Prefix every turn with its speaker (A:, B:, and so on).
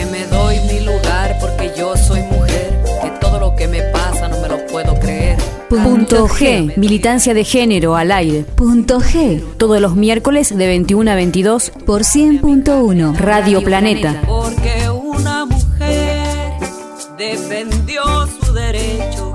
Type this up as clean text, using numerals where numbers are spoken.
A: me doy mi lugar porque yo soy mujer, que todo lo que me pasa no me lo puedo creer.
B: Punto G, militancia de género al aire.
C: Punto G,
B: Todos los miércoles de 21 a 22
C: por 100.1
B: Radio Planeta.
A: Porque una mujer defendió su derecho